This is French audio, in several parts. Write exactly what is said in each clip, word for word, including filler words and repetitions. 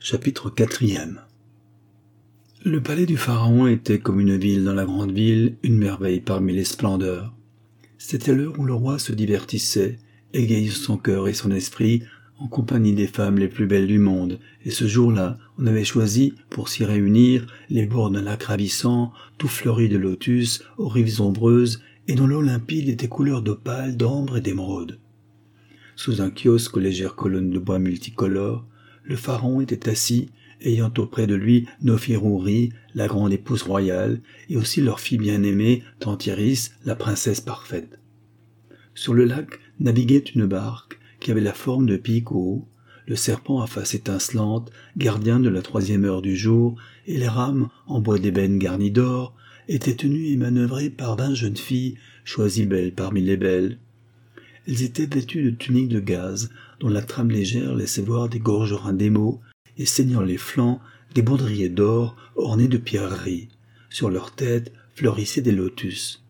Chapitre quatrième. Le palais du pharaon était comme une ville dans la grande ville, une merveille parmi les splendeurs. C'était l'heure où le roi se divertissait, égayant son cœur et son esprit en compagnie des femmes les plus belles du monde, et ce jour-là, on avait choisi, pour s'y réunir, les bords d'un lac ravissant, tout fleuri de lotus, aux rives ombreuses, et dont l'eau limpide était couleur d'opale, d'ambre et d'émeraude. Sous un kiosque aux légères colonnes de bois multicolores, le pharaon était assis, ayant auprès de lui Nofiruri, la grande épouse royale, et aussi leur fille bien-aimée, Tantiris, la princesse parfaite. Sur le lac naviguait une barque qui avait la forme de pic au haut, le serpent à face étincelante, gardien de la troisième heure du jour, et les rames, en bois d'ébène garnies d'or, étaient tenues et manœuvrées par vingt jeunes filles, choisies belles parmi les belles. Elles étaient vêtues de tuniques de gaze, dont la trame légère laissait voir des gorgerins d'émaux, et saignant les flancs, des baudriers d'or ornés de pierreries. Sur leurs têtes fleurissaient des lotus.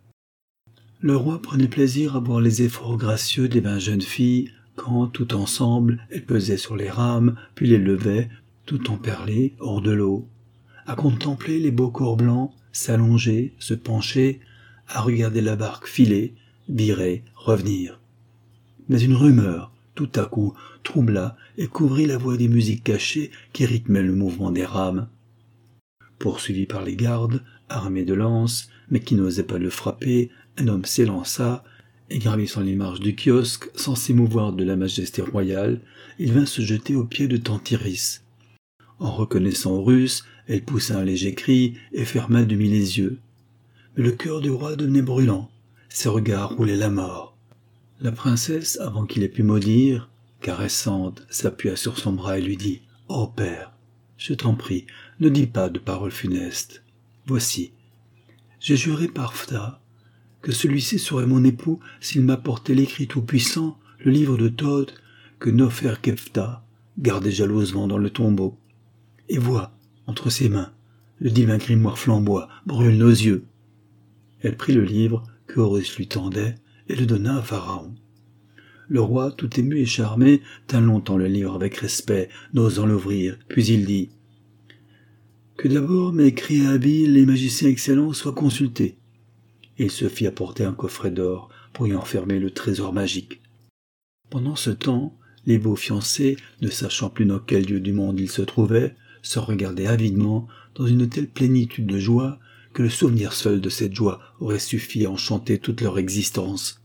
Le roi prenait plaisir à voir les efforts gracieux des vingt jeunes filles, quand, tout ensemble, elles pesaient sur les rames, puis les levaient, tout emperlées, hors de l'eau, à contempler les beaux corps blancs, s'allonger, se pencher, à regarder la barque filer, virer, revenir. Mais une rumeur, tout à coup, troubla et couvrit la voix des musiques cachées qui rythmaient le mouvement des rames. Poursuivi par les gardes, armés de lances, mais qui n'osaient pas le frapper, un homme s'élança, et gravissant les marches du kiosque, sans s'émouvoir de la majesté royale, il vint se jeter aux pieds de Tantiris. En reconnaissant Horus, elle poussa un léger cri et ferma demi les yeux. Mais le cœur du roi devenait brûlant, ses regards roulaient la mort. La princesse, avant qu'il ait pu mot dire, caressante, s'appuya sur son bras et lui dit « Ô père, je t'en prie, ne dis pas de paroles funestes. Voici, j'ai juré par Phta que celui-ci serait mon époux s'il m'apportait l'écrit tout-puissant, le livre de Thoth, que Nofer-Kefta gardait jalousement dans le tombeau. Et vois, entre ses mains, le divin grimoire flamboie brûle nos yeux. » Elle prit le livre que Horus lui tendait et le donna à Pharaon. Le roi, tout ému et charmé, tint longtemps le livre avec respect, n'osant l'ouvrir, puis il dit « Que d'abord mes criers habiles et magiciens excellents soient consultés. » Et il se fit apporter un coffret d'or pour y enfermer le trésor magique. Pendant ce temps, les beaux fiancés, ne sachant plus dans quel lieu du monde ils se trouvaient, se regardaient avidement dans une telle plénitude de joie que le souvenir seul de cette joie aurait suffi à enchanter toute leur existence.